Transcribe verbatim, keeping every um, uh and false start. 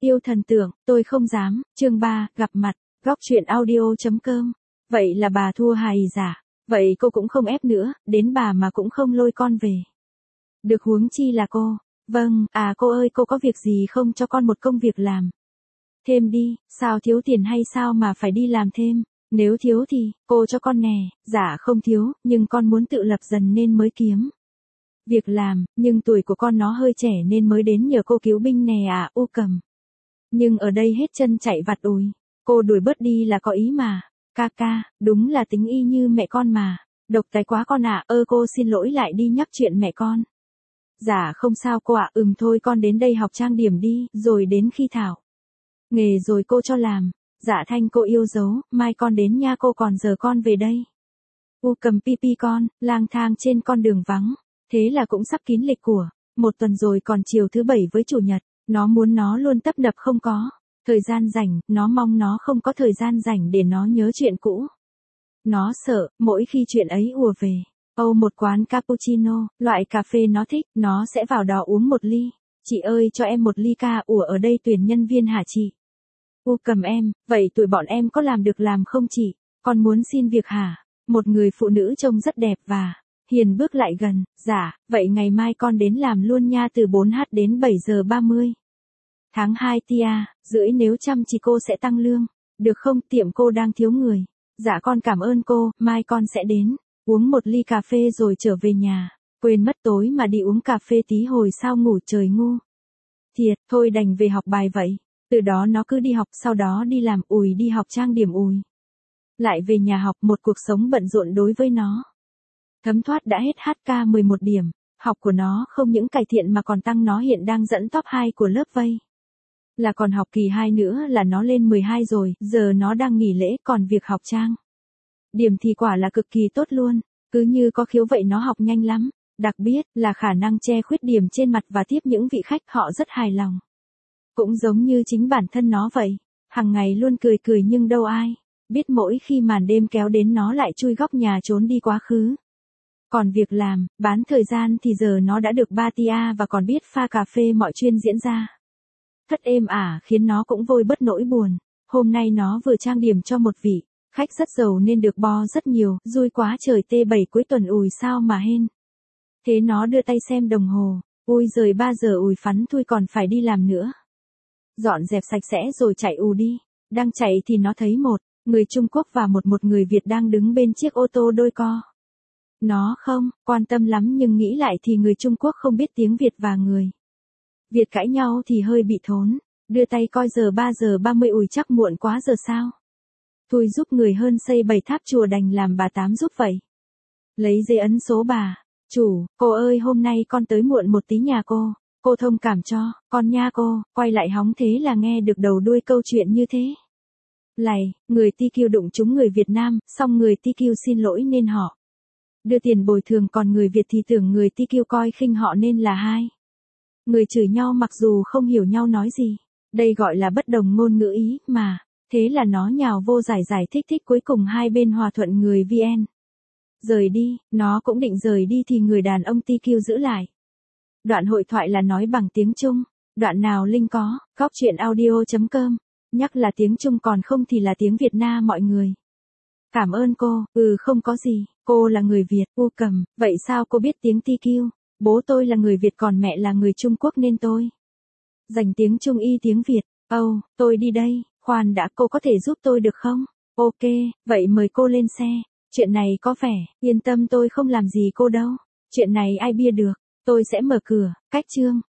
Yêu thần tượng, tôi không dám, chương ba, gặp mặt, góc truyện audio.com. Vậy là bà thua hài giả, vậy cô cũng không ép nữa, đến bà mà cũng không lôi con về. Được huống chi là cô, vâng, à cô ơi cô có việc gì không cho con một công việc làm. Thêm đi, sao thiếu tiền hay sao mà phải đi làm thêm, nếu thiếu thì, cô cho con nè, dạ không thiếu, nhưng con muốn tự lập dần nên mới kiếm việc làm, nhưng tuổi của con nó hơi trẻ nên mới đến nhờ cô cứu binh nè à, U Cầm. Nhưng ở đây hết chân chạy vặt ủi, cô đuổi bớt đi là có ý mà, ca ca, đúng là tính y như mẹ con mà, độc tài quá con ạ, ơ cô xin lỗi lại đi nhắc chuyện mẹ con. Dạ không sao cô ạ, ừm thôi con đến đây học trang điểm đi, rồi đến khi thảo nghề rồi cô cho làm. Dạ Thanh cô yêu dấu, mai con đến nha cô còn giờ con về đây. U Cầm pi pi con, lang thang trên con đường vắng, thế là cũng sắp kín lịch của, một tuần rồi còn chiều thứ bảy với chủ nhật, nó muốn nó luôn tấp nập không có thời gian rảnh, nó mong nó không có thời gian rảnh để nó nhớ chuyện cũ. Nó sợ, mỗi khi chuyện ấy ùa về, Âu một quán cappuccino, loại cà phê nó thích, nó sẽ vào đó uống một ly. Chị ơi cho em một ly ca, ủa ở đây tuyển nhân viên hả chị? U Cầm em, vậy tụi bọn em có làm được làm không chị? Con muốn xin việc hả? Một người phụ nữ trông rất đẹp và hiền bước lại gần, dạ, vậy ngày mai con đến làm luôn nha từ bốn giờ đến bảy giờ ba mươi. Tháng hai tia, rưỡi nếu chăm chỉ cô sẽ tăng lương, được không tiệm cô đang thiếu người. Dạ con cảm ơn cô, mai con sẽ đến, uống một ly cà phê rồi trở về nhà, quên mất tối mà đi uống cà phê tí hồi sao ngủ trời ngu. Thiệt, thôi đành về học bài vậy. Từ đó nó cứ đi học sau đó đi làm ùi đi học trang điểm ùi. Lại về nhà học một cuộc sống bận rộn đối với nó. Thấm thoát đã hết hát ca mười một điểm, học của nó không những cải thiện mà còn tăng nó hiện đang dẫn top hai của lớp vây. Là còn học kỳ hai nữa là nó lên mười hai rồi, giờ nó đang nghỉ lễ còn việc học trang điểm thì quả là cực kỳ tốt luôn, cứ như có khiếu vậy nó học nhanh lắm, đặc biệt là khả năng che khuyết điểm trên mặt và tiếp những vị khách họ rất hài lòng. Cũng giống như chính bản thân nó vậy, hàng ngày luôn cười cười nhưng đâu ai biết mỗi khi màn đêm kéo đến nó lại chui góc nhà trốn đi quá khứ. Còn việc làm, bán thời gian thì giờ nó đã được ba tia và còn biết pha cà phê mọi chuyên diễn ra. Thất êm ả khiến nó cũng vơi bớt nỗi buồn. Hôm nay nó vừa trang điểm cho một vị khách rất giàu nên được bo rất nhiều, vui quá trời tê bảy cuối tuần ùi sao mà hên. Thế nó đưa tay xem đồng hồ, ui giời ba giờ ùi phắn thui còn phải đi làm nữa. Dọn dẹp sạch sẽ rồi chạy ù đi, đang chạy thì nó thấy một người Trung Quốc và một một người Việt đang đứng bên chiếc ô tô đôi co. Nó không quan tâm lắm nhưng nghĩ lại thì người Trung Quốc không biết tiếng Việt và người Việt cãi nhau thì hơi bị thốn, đưa tay coi giờ ba giờ ba mươi ủi chắc muộn quá giờ sao. Thôi giúp người hơn xây bảy tháp chùa đành làm bà tám giúp vậy. Lấy giấy ấn số bà, chủ, cô ơi hôm nay con tới muộn một tí nhà cô, cô thông cảm cho, con nha cô, quay lại hóng thế là nghe được đầu đuôi câu chuyện như thế. Lạy, người tê quy đụng trúng người Việt Nam, xong người tê quy xin lỗi nên họ đưa tiền bồi thường còn người Việt thì tưởng người tê quy coi khinh họ nên là hai người chửi nhau mặc dù không hiểu nhau nói gì. Đây gọi là bất đồng ngôn ngữ ý mà. Thế là nó nhào vô giải giải thích thích cuối cùng hai bên hòa thuận người vê en. Rời đi, nó cũng định rời đi thì người đàn ông tê quy giữ lại. Đoạn hội thoại là nói bằng tiếng Trung. Đoạn nào link có, góc truyện audio.com. Nhắc là tiếng Trung còn không thì là tiếng Việt Nam mọi người. Cảm ơn cô, ừ không có gì, cô là người Việt, U Cầm, vậy sao cô biết tiếng tê quy? Bố tôi là người Việt còn mẹ là người Trung Quốc nên tôi dành tiếng Trung y tiếng Việt. Âu, oh, tôi đi đây, khoan đã cô có thể giúp tôi được không? Ok, vậy mời cô lên xe. Chuyện này có vẻ, yên tâm tôi không làm gì cô đâu. Chuyện này ai bia được, tôi sẽ mở cửa, cách chương.